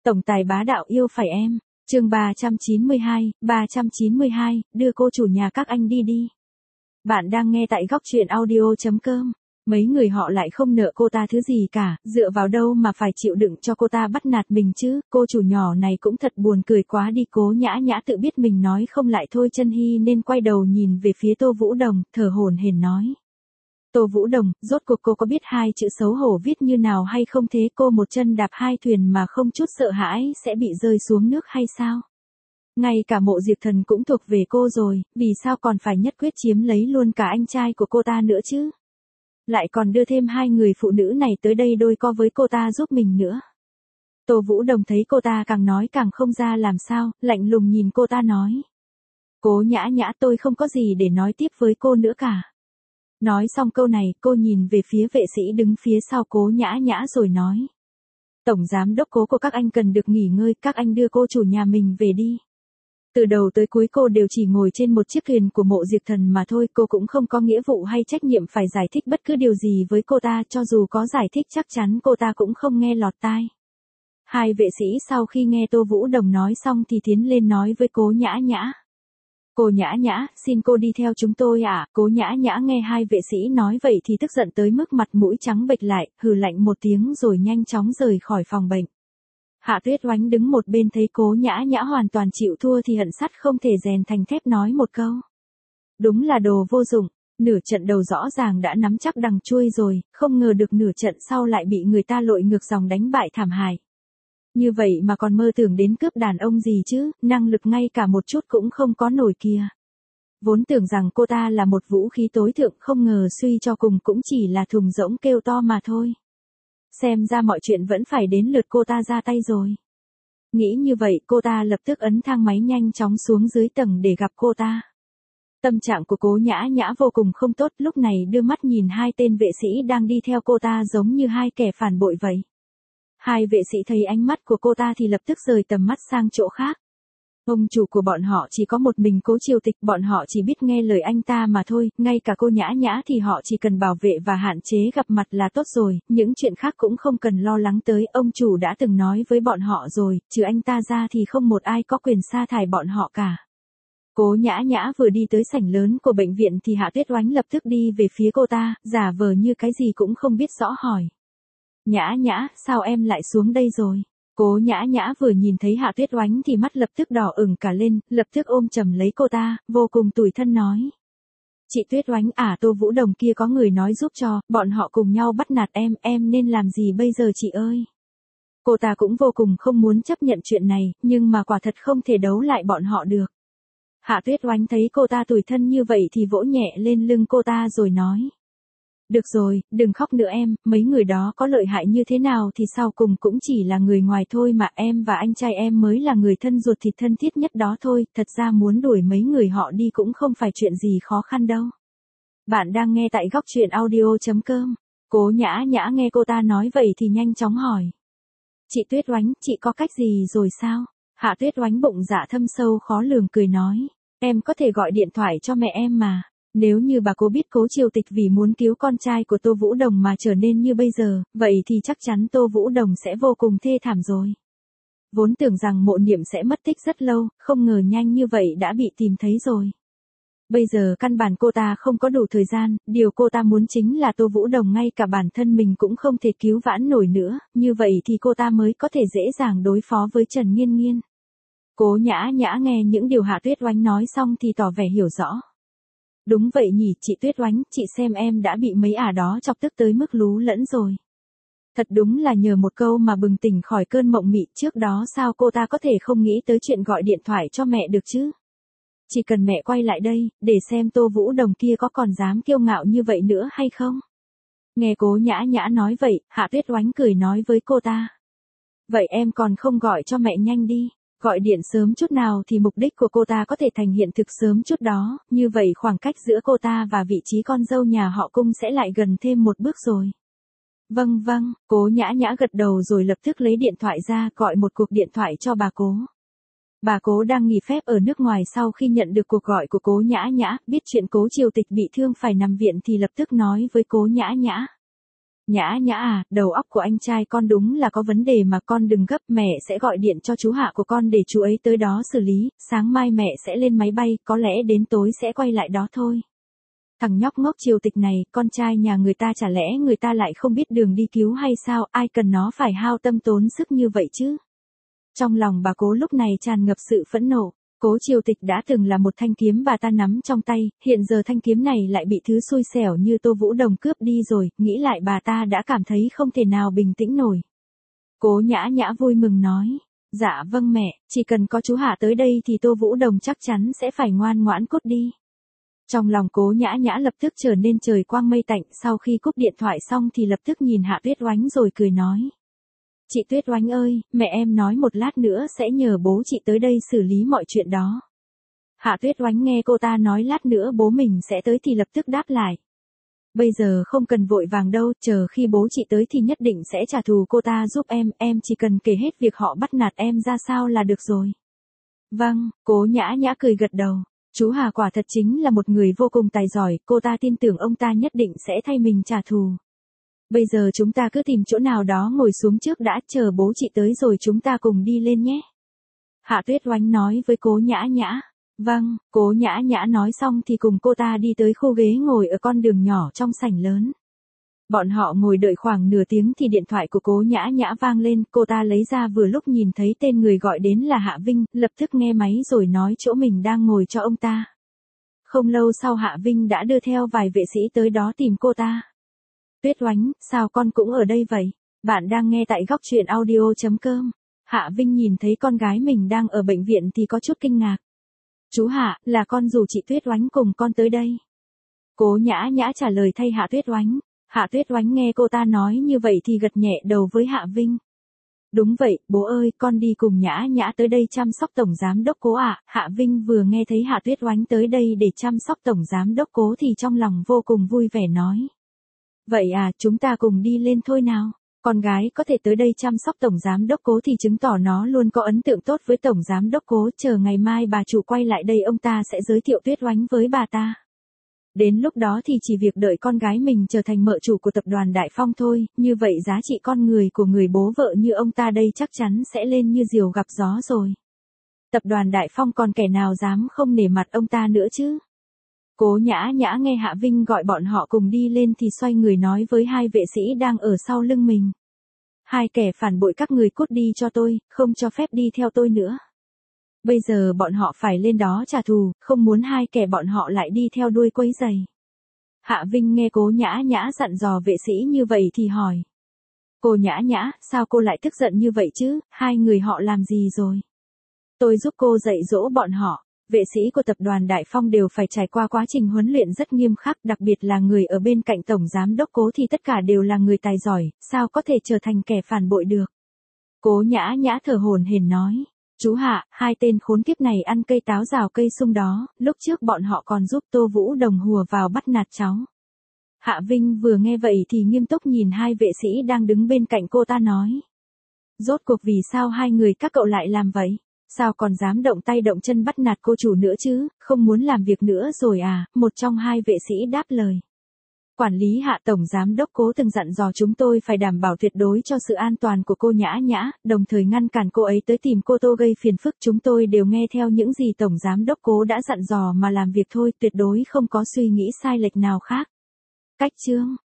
Tổng tài bá đạo yêu phải em. Chương 392, đưa cô chủ nhà các anh đi đi. Bạn đang nghe tại góc truyện audio.com. Mấy người họ lại không nợ cô ta thứ gì cả, dựa vào đâu mà phải chịu đựng cho cô ta bắt nạt mình chứ, cô chủ nhỏ này cũng thật buồn cười quá đi. Cố Nhã Nhã tự biết mình nói không lại thôi Chân Hy nên quay đầu nhìn về phía Tô Vũ Đồng, thở hổn hển nói. Tô Vũ Đồng, rốt cuộc cô có biết hai chữ xấu hổ viết như nào hay không thế? Cô một chân đạp hai thuyền mà không chút sợ hãi sẽ bị rơi xuống nước hay sao? Ngay cả Mộ Diệp Thần cũng thuộc về cô rồi, vì sao còn phải nhất quyết chiếm lấy luôn cả anh trai của cô ta nữa chứ? Lại còn đưa thêm hai người phụ nữ này tới đây đôi co với cô ta giúp mình nữa. Tô Vũ Đồng thấy cô ta càng nói càng không ra làm sao, lạnh lùng nhìn cô ta nói. Cố Nhã Nhã, tôi không có gì để nói tiếp với cô nữa cả. Nói xong câu này, cô nhìn về phía vệ sĩ đứng phía sau Cố Nhã Nhã rồi nói. Tổng giám đốc Cố của các anh cần được nghỉ ngơi, các anh đưa cô chủ nhà mình về đi. Từ đầu tới cuối cô đều chỉ ngồi trên một chiếc thuyền của Mộ Diệp Thần mà thôi, cô cũng không có nghĩa vụ hay trách nhiệm phải giải thích bất cứ điều gì với cô ta, cho dù có giải thích chắc chắn cô ta cũng không nghe lọt tai. Hai vệ sĩ sau khi nghe Tô Vũ Đồng nói xong thì tiến lên nói với Cố Nhã Nhã. Cô Nhã Nhã, xin cô đi theo chúng tôi ạ. Cố Nhã Nhã nghe hai vệ sĩ nói vậy thì tức giận tới mức mặt mũi trắng bệch lại, hừ lạnh một tiếng rồi nhanh chóng rời khỏi phòng bệnh. Hạ Tuyết Oánh đứng một bên thấy Cố Nhã Nhã hoàn toàn chịu thua thì hận sắt không thể rèn thành thép nói một câu. Đúng là đồ vô dụng, nửa trận đầu rõ ràng đã nắm chắc đằng chui rồi, không ngờ được nửa trận sau lại bị người ta lội ngược dòng đánh bại thảm hại. Như vậy mà còn mơ tưởng đến cướp đàn ông gì chứ, năng lực ngay cả một chút cũng không có nổi kìa. Vốn tưởng rằng cô ta là một vũ khí tối thượng, không ngờ suy cho cùng cũng chỉ là thùng rỗng kêu to mà thôi. Xem ra mọi chuyện vẫn phải đến lượt cô ta ra tay rồi. Nghĩ như vậy cô ta lập tức ấn thang máy nhanh chóng xuống dưới tầng để gặp cô ta. Tâm trạng của Cố Nhã Nhã vô cùng không tốt, lúc này đưa mắt nhìn hai tên vệ sĩ đang đi theo cô ta giống như hai kẻ phản bội vậy. Hai vệ sĩ thấy ánh mắt của cô ta thì lập tức rời tầm mắt sang chỗ khác. Ông chủ của bọn họ chỉ có một mình Cố Triều Tịch, bọn họ chỉ biết nghe lời anh ta mà thôi, ngay cả cô Nhã Nhã thì họ chỉ cần bảo vệ và hạn chế gặp mặt là tốt rồi, những chuyện khác cũng không cần lo lắng tới, ông chủ đã từng nói với bọn họ rồi, trừ anh ta ra thì không một ai có quyền sa thải bọn họ cả. Cố Nhã Nhã vừa đi tới sảnh lớn của bệnh viện thì Hạ Tuyết Oánh lập tức đi về phía cô ta, giả vờ như cái gì cũng không biết rõ hỏi. Nhã Nhã, sao em lại xuống đây rồi? Cố Nhã Nhã vừa nhìn thấy Hạ Tuyết Oánh thì mắt lập tức đỏ ửng cả lên, lập tức ôm chầm lấy cô ta, vô cùng tủi thân nói. Chị Tuyết Oánh à, Tô Vũ Đồng kia có người nói giúp cho, bọn họ cùng nhau bắt nạt em nên làm gì bây giờ chị ơi? Cô ta cũng vô cùng không muốn chấp nhận chuyện này, nhưng mà quả thật không thể đấu lại bọn họ được. Hạ Tuyết Oánh thấy cô ta tủi thân như vậy thì vỗ nhẹ lên lưng cô ta rồi nói. Được rồi, đừng khóc nữa em, mấy người đó có lợi hại như thế nào thì sau cùng cũng chỉ là người ngoài thôi mà, em và anh trai em mới là người thân ruột thịt thân thiết nhất đó thôi, thật ra muốn đuổi mấy người họ đi cũng không phải chuyện gì khó khăn đâu. Bạn đang nghe tại góc truyện audio.com. Cố Nhã Nhã nghe cô ta nói vậy thì nhanh chóng hỏi. Chị Tuyết Oánh, chị có cách gì rồi sao? Hạ Tuyết Oánh bụng dạ thâm sâu khó lường cười nói. Em có thể gọi điện thoại cho mẹ em mà. Nếu như bà cố biết Cố Triều Tịch vì muốn cứu con trai của Tô Vũ Đồng mà trở nên như bây giờ, vậy thì chắc chắn Tô Vũ Đồng sẽ vô cùng thê thảm rồi. Vốn tưởng rằng Mộ Niệm sẽ mất tích rất lâu, không ngờ nhanh như vậy đã bị tìm thấy rồi. Bây giờ căn bản cô ta không có đủ thời gian, điều cô ta muốn chính là Tô Vũ Đồng ngay cả bản thân mình cũng không thể cứu vãn nổi nữa, như vậy thì cô ta mới có thể dễ dàng đối phó với Trần Nghiên Nghiên. Cố Nhã Nhã nghe những điều Hạ Tuyết Oánh nói xong thì tỏ vẻ hiểu rõ. Đúng vậy nhỉ, chị Tuyết Oánh, chị xem em đã bị mấy ả đó chọc tức tới mức lú lẫn rồi. Thật đúng là nhờ một câu mà bừng tỉnh khỏi cơn mộng mị, trước đó sao cô ta có thể không nghĩ tới chuyện gọi điện thoại cho mẹ được chứ? Chỉ cần mẹ quay lại đây, để xem Tô Vũ Đồng kia có còn dám kiêu ngạo như vậy nữa hay không? Nghe Cố Nhã Nhã nói vậy, Hạ Tuyết Oánh cười nói với cô ta. Vậy em còn không gọi cho mẹ nhanh đi. Gọi điện sớm chút nào thì mục đích của cô ta có thể thành hiện thực sớm chút đó, như vậy khoảng cách giữa cô ta và vị trí con dâu nhà họ Cung sẽ lại gần thêm một bước rồi. Vâng, Cố Nhã Nhã gật đầu rồi lập tức lấy điện thoại ra gọi một cuộc điện thoại cho bà Cố. Bà Cố đang nghỉ phép ở nước ngoài, sau khi nhận được cuộc gọi của Cố Nhã Nhã, biết chuyện Cố Triều Tịch bị thương phải nằm viện thì lập tức nói với Cố Nhã Nhã. Nhã Nhã à, đầu óc của anh trai con đúng là có vấn đề mà con đừng gấp, mẹ sẽ gọi điện cho chú Hạ của con để chú ấy tới đó xử lý, sáng mai mẹ sẽ lên máy bay, có lẽ đến tối sẽ quay lại đó thôi. Thằng nhóc ngốc Triều Tịch này, con trai nhà người ta chả lẽ người ta lại không biết đường đi cứu hay sao, ai cần nó phải hao tâm tốn sức như vậy chứ. Trong lòng bà Cố lúc này tràn ngập sự phẫn nộ. Cố Triều Tịch đã từng là một thanh kiếm bà ta nắm trong tay, hiện giờ thanh kiếm này lại bị thứ xui xẻo như Tô Vũ Đồng cướp đi rồi, nghĩ lại bà ta đã cảm thấy không thể nào bình tĩnh nổi. Cố Nhã Nhã vui mừng nói, dạ vâng mẹ, chỉ cần có chú Hạ tới đây thì Tô Vũ Đồng chắc chắn sẽ phải ngoan ngoãn cút đi. Trong lòng Cố Nhã Nhã lập tức trở nên trời quang mây tạnh, sau khi cúp điện thoại xong thì lập tức nhìn Hạ Tuyết Oánh rồi cười nói. Chị Tuyết Oánh ơi, mẹ em nói một lát nữa sẽ nhờ bố chị tới đây xử lý mọi chuyện đó. Hạ Tuyết Oánh nghe cô ta nói lát nữa bố mình sẽ tới thì lập tức đáp lại. Bây giờ không cần vội vàng đâu, chờ khi bố chị tới thì nhất định sẽ trả thù cô ta giúp em chỉ cần kể hết việc họ bắt nạt em ra sao là được rồi. Vâng, Cố Nhã Nhã cười gật đầu. Chú Hà quả thật chính là một người vô cùng tài giỏi, cô ta tin tưởng ông ta nhất định sẽ thay mình trả thù. Bây giờ chúng ta cứ tìm chỗ nào đó ngồi xuống trước đã, chờ bố chị tới rồi chúng ta cùng đi lên nhé. Hạ Tuyết Oánh nói với Cố Nhã Nhã. Vâng, Cố Nhã Nhã nói xong thì cùng cô ta đi tới khu ghế ngồi ở con đường nhỏ trong sảnh lớn. Bọn họ ngồi đợi khoảng nửa tiếng thì điện thoại của Cố Nhã Nhã vang lên, cô ta lấy ra vừa lúc nhìn thấy tên người gọi đến là Hạ Vinh, lập tức nghe máy rồi nói chỗ mình đang ngồi cho ông ta. Không lâu sau Hạ Vinh đã đưa theo vài vệ sĩ tới đó tìm cô ta. Tuyết Oánh, sao con cũng ở đây vậy? Bạn đang nghe tại góc truyện audio.com. Hạ Vinh nhìn thấy con gái mình đang ở bệnh viện thì có chút kinh ngạc. Chú Hạ, là con rủ chị Tuyết Oánh cùng con tới đây. Cố Nhã Nhã trả lời thay Hạ Tuyết Oánh. Hạ Tuyết Oánh nghe cô ta nói như vậy thì gật nhẹ đầu với Hạ Vinh. Đúng vậy, bố ơi, con đi cùng Nhã Nhã tới đây chăm sóc Tổng Giám Đốc Cố ạ. Hạ Vinh vừa nghe thấy Hạ Tuyết Oánh tới đây để chăm sóc Tổng Giám Đốc Cố thì trong lòng vô cùng vui vẻ nói. Vậy à, chúng ta cùng đi lên thôi nào. Con gái có thể tới đây chăm sóc Tổng Giám Đốc Cố thì chứng tỏ nó luôn có ấn tượng tốt với Tổng Giám Đốc Cố. Chờ ngày mai bà chủ quay lại đây ông ta sẽ giới thiệu Tuyết Oánh với bà ta. Đến lúc đó thì chỉ việc đợi con gái mình trở thành mợ chủ của tập đoàn Đại Phong thôi, như vậy giá trị con người của người bố vợ như ông ta đây chắc chắn sẽ lên như diều gặp gió rồi. Tập đoàn Đại Phong còn kẻ nào dám không nể mặt ông ta nữa chứ? Cố Nhã Nhã nghe Hạ Vinh gọi bọn họ cùng đi lên thì xoay người nói với hai vệ sĩ đang ở sau lưng mình. Hai kẻ phản bội các người cút đi cho tôi, không cho phép đi theo tôi nữa. Bây giờ bọn họ phải lên đó trả thù, không muốn hai kẻ bọn họ lại đi theo đuôi quấy giày. Hạ Vinh nghe Cố Nhã Nhã dặn dò vệ sĩ như vậy thì hỏi. Cô Nhã Nhã, sao cô lại tức giận như vậy chứ, hai người họ làm gì rồi? Tôi giúp cô dạy dỗ bọn họ. Vệ sĩ của tập đoàn Đại Phong đều phải trải qua quá trình huấn luyện rất nghiêm khắc, đặc biệt là người ở bên cạnh Tổng Giám Đốc Cố thì tất cả đều là người tài giỏi, sao có thể trở thành kẻ phản bội được. Cố Nhã Nhã thở hổn hển nói. Chú Hạ, hai tên khốn kiếp này ăn cây táo rào cây sung đó, lúc trước bọn họ còn giúp Tô Vũ Đồng hùa vào bắt nạt cháu. Hạ Vinh vừa nghe vậy thì nghiêm túc nhìn hai vệ sĩ đang đứng bên cạnh cô ta nói. Rốt cuộc vì sao hai người các cậu lại làm vậy? Sao còn dám động tay động chân bắt nạt cô chủ nữa chứ, không muốn làm việc nữa rồi à, một trong hai vệ sĩ đáp lời. Quản lý Hạ Tổng Giám Đốc Cố từng dặn dò chúng tôi phải đảm bảo tuyệt đối cho sự an toàn của cô Nhã Nhã, đồng thời ngăn cản cô ấy tới tìm cô Tô gây phiền phức. Chúng tôi đều nghe theo những gì Tổng Giám Đốc Cố đã dặn dò mà làm việc thôi, tuyệt đối không có suy nghĩ sai lệch nào khác. Cách chương